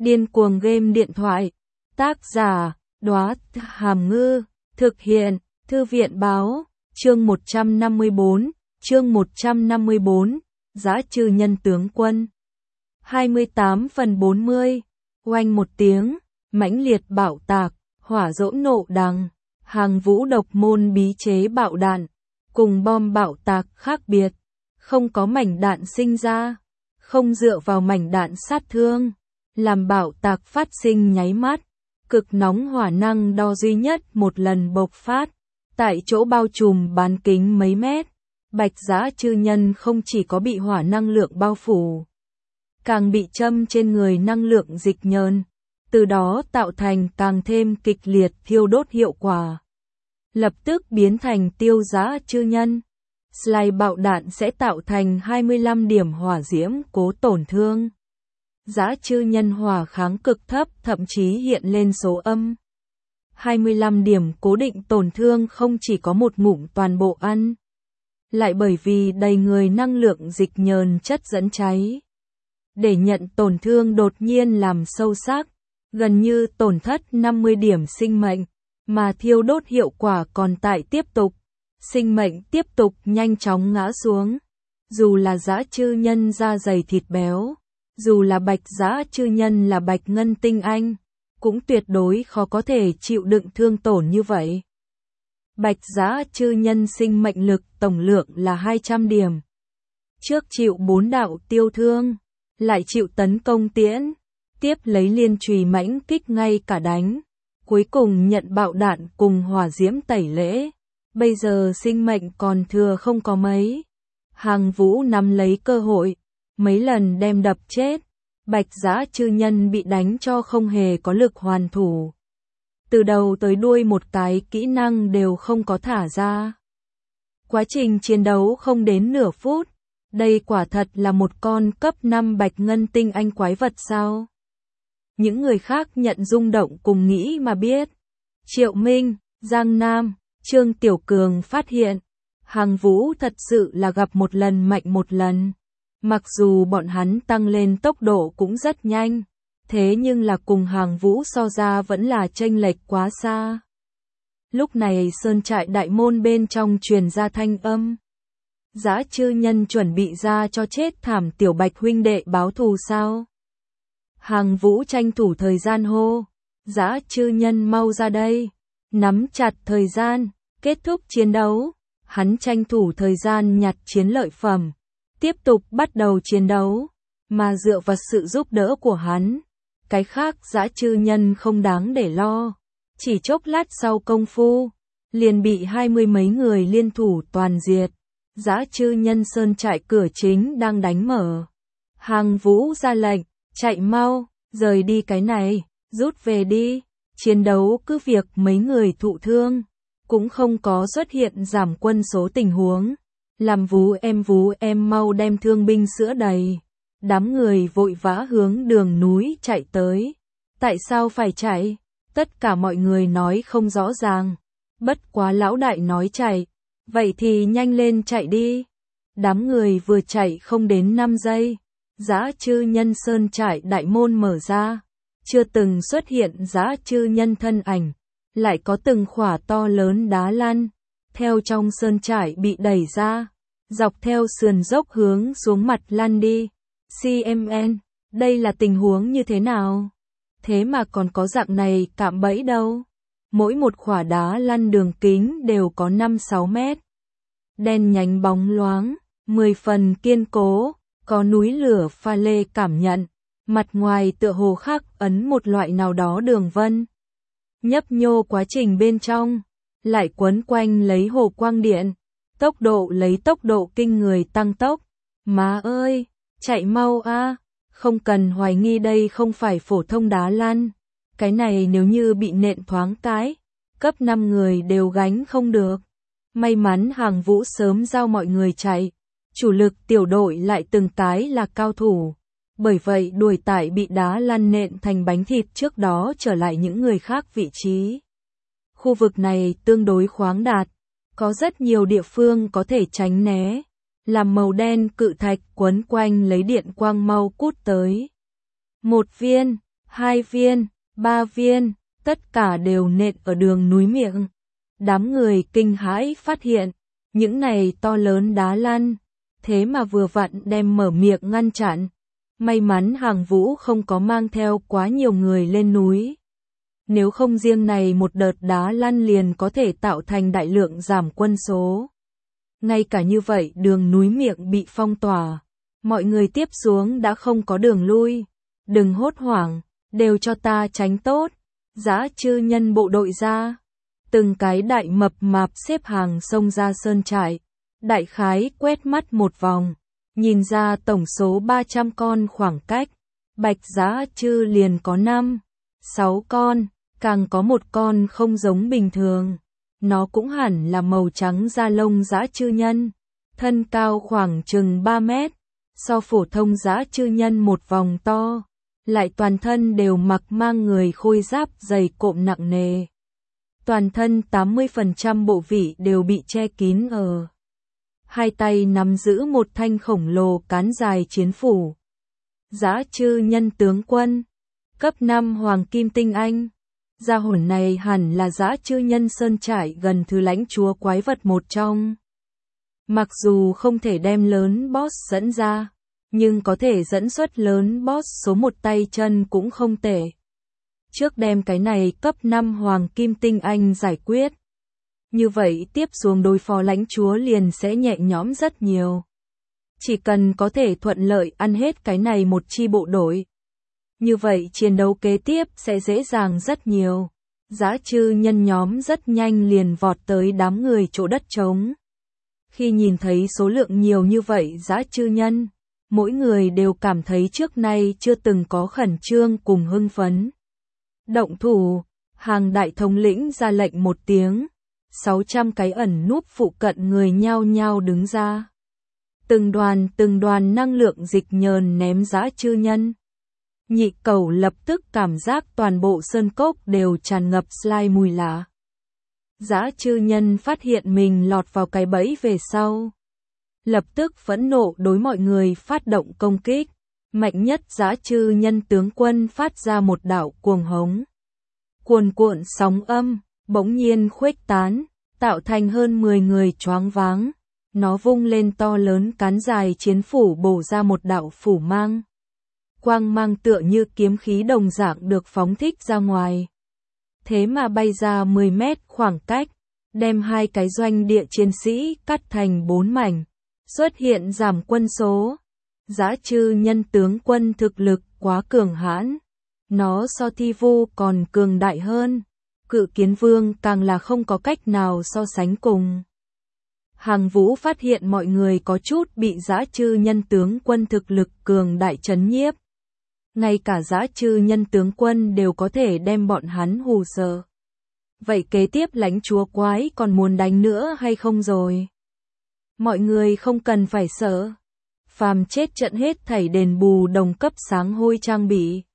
Điên cuồng game điện thoại. Tác giả, Đóa Hàm Ngư. Thực hiện, Thư viện Báo. Chương 154. Chương 154. Dã trư nhân tướng quân. 28/40. Oanh một tiếng, mãnh liệt bạo tạc, hỏa dỗn nộ đằng. Hàng vũ độc môn bí chế bạo đạn, cùng bom bạo tạc khác biệt. Không có mảnh đạn sinh ra, không dựa vào mảnh đạn sát thương, làm bạo tạc phát sinh nháy mắt. Cực nóng hỏa năng đo duy nhất một lần bộc phát, tại chỗ bao trùm bán kính mấy mét. Bạch dã trư nhân không chỉ có bị hỏa năng lượng bao phủ, càng bị châm trên người năng lượng dịch nhờn, từ đó tạo thành càng thêm kịch liệt thiêu đốt hiệu quả. Lập tức biến thành tiêu dã trư nhân. Slide bạo đạn sẽ tạo thành 25 điểm hỏa diễm cố tổn thương. Dã trư nhân hỏa kháng cực thấp, thậm chí hiện lên số âm. 25 điểm cố định tổn thương không chỉ có một ngụm toàn bộ ăn, lại bởi vì đầy người năng lượng dịch nhờn chất dẫn cháy. Để nhận tổn thương đột nhiên làm sâu sắc, gần như tổn thất 50 điểm sinh mệnh, mà thiêu đốt hiệu quả còn tại tiếp tục. Sinh mệnh tiếp tục nhanh chóng ngã xuống. Dù là dã trư nhân da dày thịt béo, dù là bạch dã trư nhân là bạch ngân tinh anh, cũng tuyệt đối khó có thể chịu đựng thương tổn như vậy. Bạch dã trư nhân sinh mệnh lực tổng lượng là 200 điểm. Trước chịu 4 đạo tiêu thương, lại chịu tấn công tiễn, tiếp lấy liên chùy mãnh kích ngay cả đánh, cuối cùng nhận bạo đạn cùng hỏa diễm tẩy lễ. Bây giờ sinh mệnh còn thừa không có mấy. Hàng vũ nắm lấy cơ hội, mấy lần đem đập chết. Bạch dã trư nhân bị đánh cho không hề có lực hoàn thủ. Từ đầu tới đuôi một cái kỹ năng đều không có thả ra. Quá trình chiến đấu không đến nửa phút. Đây quả thật là một con cấp 5 bạch ngân tinh anh quái vật sao? Những người khác nhận rung động cùng nghĩ mà biết. Triệu Minh, Giang Nam, Trương Tiểu Cường phát hiện, Hàng vũ thật sự là gặp một lần mạnh một lần. Mặc dù bọn hắn tăng lên tốc độ cũng rất nhanh, thế nhưng là cùng Hàng vũ so ra vẫn là chênh lệch quá xa. Lúc này sơn trại đại môn bên trong truyền ra thanh âm. Dã trư nhân chuẩn bị ra cho chết thảm tiểu bạch huynh đệ báo thù sao? Hàng vũ tranh thủ thời gian hô. Dã trư nhân mau ra đây. Nắm chặt thời gian, kết thúc chiến đấu. Hắn tranh thủ thời gian nhặt chiến lợi phẩm, tiếp tục bắt đầu chiến đấu. Mà dựa vào sự giúp đỡ của hắn, cái khác dã trư nhân không đáng để lo. Chỉ chốc lát sau công phu, liền bị 20 mấy người liên thủ toàn diệt. Dã trư nhân sơn trại cửa chính đang đánh mở. Hàng vũ ra lệnh, chạy mau, rời đi cái này, rút về đi. Chiến đấu cứ việc mấy người thụ thương, cũng không có xuất hiện giảm quân số tình huống. Làm vú em mau đem thương binh sữa đầy. Đám người vội vã hướng đường núi chạy tới. Tại sao phải chạy? Tất cả mọi người nói không rõ ràng. Bất quá lão đại nói chạy. Vậy thì nhanh lên chạy đi. Đám người vừa chạy không đến 5 giây. Dã trư nhân sơn trại đại môn mở ra. Chưa từng xuất hiện dã trư nhân thân ảnh. Lại có từng khỏa to lớn đá lăn. Theo trong sơn trại bị đẩy ra. Dọc theo sườn dốc hướng xuống mặt lăn đi. CMN, đây là tình huống như thế nào? Thế mà còn có dạng này cạm bẫy đâu. Mỗi một khỏa đá lăn đường kính đều có 5-6 mét. Đen nhánh bóng loáng, 10 phần kiên cố, có núi lửa pha lê cảm nhận. Mặt ngoài tựa hồ khắc ấn một loại nào đó đường vân. Nhấp nhô quá trình bên trong, lại quấn quanh lấy hồ quang điện. Tốc độ lấy tốc độ kinh người tăng tốc. Má ơi, chạy mau a, không cần hoài nghi đây không phải phổ thông đá lăn. Cái này nếu như bị nện thoáng cái, cấp 5 người đều gánh không được. May mắn Hàng vũ sớm giao mọi người chạy. Chủ lực tiểu đội lại từng cái là cao thủ. Bởi vậy đuổi tải bị đá lăn nện thành bánh thịt trước đó trở lại những người khác vị trí. Khu vực này tương đối khoáng đạt. Có rất nhiều địa phương có thể tránh né. Làm màu đen cự thạch quấn quanh lấy điện quang mau cút tới. 1 viên, 2 viên, 3 viên, tất cả đều nện ở đường núi miệng. Đám người kinh hãi phát hiện, những này to lớn đá lăn, thế mà vừa vặn đem mở miệng ngăn chặn. May mắn Hàng Vũ không có mang theo quá nhiều người lên núi. Nếu không riêng này một đợt đá lăn liền có thể tạo thành đại lượng giảm quân số. Ngay cả như vậy đường núi miệng bị phong tỏa. Mọi người tiếp xuống đã không có đường lui. Đừng hốt hoảng, đều cho ta tránh tốt. Dã chư nhân bộ đội ra. Từng cái đại mập mạp xếp hàng xông ra sơn trại. Đại khái quét mắt một vòng. Nhìn ra tổng số 300 con khoảng cách. Bạch dã chư liền có 5, 6 con. Càng có một con không giống bình thường. Nó cũng hẳn là màu trắng da lông dã chư nhân. Thân cao khoảng chừng 3 mét. So phổ thông dã chư nhân một vòng to. Lại toàn thân đều mặc mang người khôi giáp dày cộm nặng nề. Toàn thân 80% bộ vị đều bị che kín ở. Hai tay nắm giữ một thanh khổng lồ cán dài chiến phủ. Dã chư nhân tướng quân. Cấp 5 Hoàng Kim Tinh Anh. Gia hồn này hẳn là dã chư nhân sơn trại gần thứ lãnh chúa quái vật một trong. Mặc dù không thể đem lớn boss dẫn ra, nhưng có thể dẫn xuất lớn boss số 1 tay chân cũng không tệ. Trước đem cái này cấp 5 Hoàng Kim Tinh Anh giải quyết. Như vậy tiếp xuống đối phó lãnh chúa liền sẽ nhẹ nhõm rất nhiều. Chỉ cần có thể thuận lợi ăn hết cái này một chi bộ đội. Như vậy chiến đấu kế tiếp sẽ dễ dàng rất nhiều. Dã chư nhân nhóm rất nhanh liền vọt tới đám người chỗ đất trống. Khi nhìn thấy số lượng nhiều như vậy dã chư nhân, mỗi người đều cảm thấy trước nay chưa từng có khẩn trương cùng hưng phấn. Động thủ, Hàng đại thống lĩnh ra lệnh một tiếng, 600 cái ẩn núp phụ cận người nhao nhao đứng ra. Từng đoàn năng lượng dịch nhờn ném dã chư nhân. Nhị Cẩu lập tức cảm giác toàn bộ sơn cốc đều tràn ngập slime mùi lạ. Dã chư nhân phát hiện mình lọt vào cái bẫy về sau. Lập tức phẫn nộ đối mọi người phát động công kích. Mạnh nhất dã chư nhân tướng quân phát ra một đạo cuồng hống. Cuồn cuộn sóng âm, bỗng nhiên khuếch tán, tạo thành hơn 10 người choáng váng. Nó vung lên to lớn cán dài chiến phủ bổ ra một đạo phủ mang. Quang mang tựa như kiếm khí đồng dạng được phóng thích ra ngoài. Thế mà bay ra 10 mét khoảng cách, đem hai cái doanh địa chiến sĩ cắt thành 4 mảnh. Xuất hiện giảm quân số. Dã chư nhân tướng quân thực lực quá cường hãn. Nó so thi vu còn cường đại hơn. Cự kiến vương càng là không có cách nào so sánh cùng. Hàng Vũ phát hiện mọi người có chút bị dã chư nhân tướng quân thực lực cường đại chấn nhiếp. Ngay cả dã chư nhân tướng quân đều có thể đem bọn hắn hù sợ. Vậy kế tiếp lãnh chúa quái còn muốn đánh nữa hay không rồi? Mọi người không cần phải sợ. Phàm chết trận hết thảy đền bù đồng cấp sáng hôi trang bị.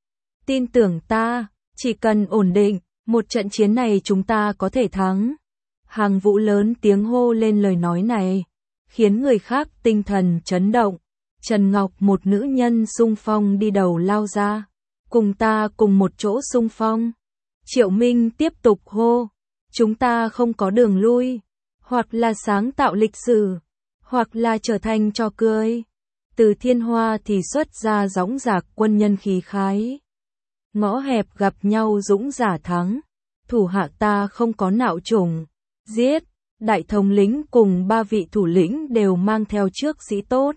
Tin tưởng ta, chỉ cần ổn định, một trận chiến này chúng ta có thể thắng. Hàng Vũ lớn tiếng hô lên lời nói này, khiến người khác tinh thần chấn động. Trần Ngọc một nữ nhân xung phong đi đầu lao ra. Cùng ta cùng một chỗ xung phong. Triệu Minh tiếp tục hô. Chúng ta không có đường lui. Hoặc là sáng tạo lịch sử. Hoặc là trở thành trò cười. Từ Thiên Hoa thì xuất ra dõng dạc quân nhân khí khái. Ngõ hẹp gặp nhau dũng giả thắng. Thủ hạ ta không có nạo trùng. Giết. Đại thống lĩnh cùng 3 vị thủ lĩnh đều mang theo trước sĩ tốt.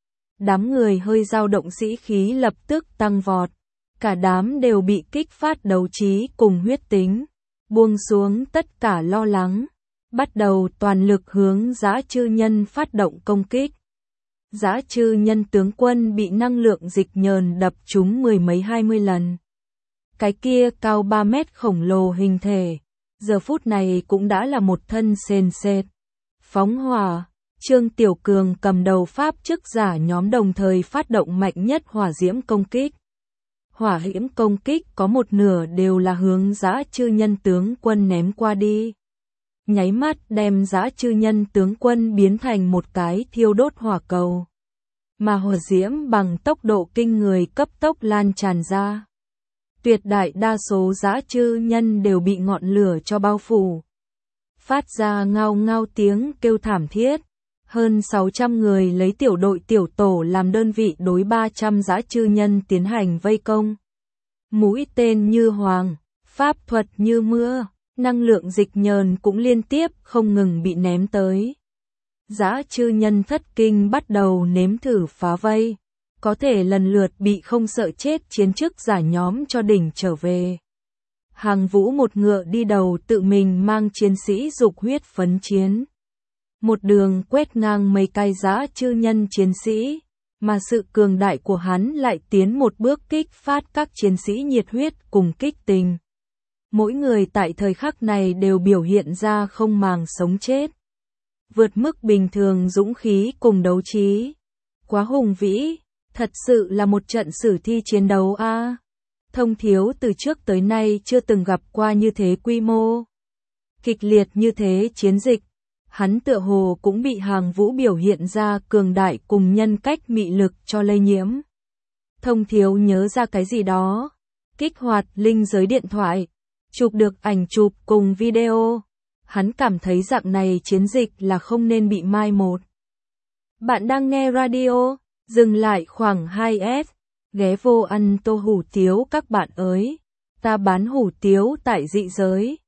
Đám người hơi dao động sĩ khí lập tức tăng vọt. Cả đám đều bị kích phát đấu trí cùng huyết tính. Buông xuống tất cả lo lắng. Bắt đầu toàn lực hướng dã chư nhân phát động công kích. Dã chư nhân tướng quân bị năng lượng dịch nhờn đập trúng 10 mấy 20 lần. Cái kia cao 3 mét khổng lồ hình thể. Giờ phút này cũng đã là một thân sền sệt. Phóng hỏa. Trương Tiểu Cường cầm đầu pháp chức giả nhóm đồng thời phát động mạnh nhất hỏa diễm công kích. Hỏa diễm công kích có một nửa đều là hướng dã chư nhân tướng quân ném qua đi. Nháy mắt đem dã chư nhân tướng quân biến thành một cái thiêu đốt hỏa cầu. Mà hỏa diễm bằng tốc độ kinh người cấp tốc lan tràn ra. tuyệt đại đa số dã chư nhân đều bị ngọn lửa cho bao phủ. Phát ra ngao ngao tiếng kêu thảm thiết. Hơn 600 người lấy tiểu đội tiểu tổ làm đơn vị đối 300 dã chư nhân tiến hành vây công. Mũi tên như hoàng, pháp thuật như mưa, năng lượng dịch nhờn cũng liên tiếp không ngừng bị ném tới. Dã chư nhân thất kinh bắt đầu nếm thử phá vây, có thể lần lượt bị không sợ chết chiến chức giả nhóm cho đỉnh trở về. Hàng Vũ một ngựa đi đầu tự mình mang chiến sĩ dục huyết phấn chiến. Một đường quét ngang mấy cái dã chư nhân chiến sĩ, mà sự cường đại của hắn lại tiến một bước kích phát các chiến sĩ nhiệt huyết cùng kích tình. Mỗi người tại thời khắc này đều biểu hiện ra không màng sống chết. Vượt mức bình thường dũng khí cùng đấu trí. Quá hùng vĩ, thật sự là một trận sử thi chiến đấu a. Thông Thiếu từ trước tới nay chưa từng gặp qua như thế quy mô. Kịch liệt như thế chiến dịch. Hắn tựa hồ cũng bị Hàng Vũ biểu hiện ra cường đại cùng nhân cách mị lực cho lây nhiễm. Thông Thiếu nhớ ra cái gì đó. Kích hoạt linh giới điện thoại. Chụp được ảnh chụp cùng video. Hắn cảm thấy dạng này chiến dịch là không nên bị mai một. Bạn đang nghe radio, dừng lại khoảng 2S, ghé vô ăn tô hủ tiếu các bạn ơi. Ta bán hủ tiếu tại dị giới.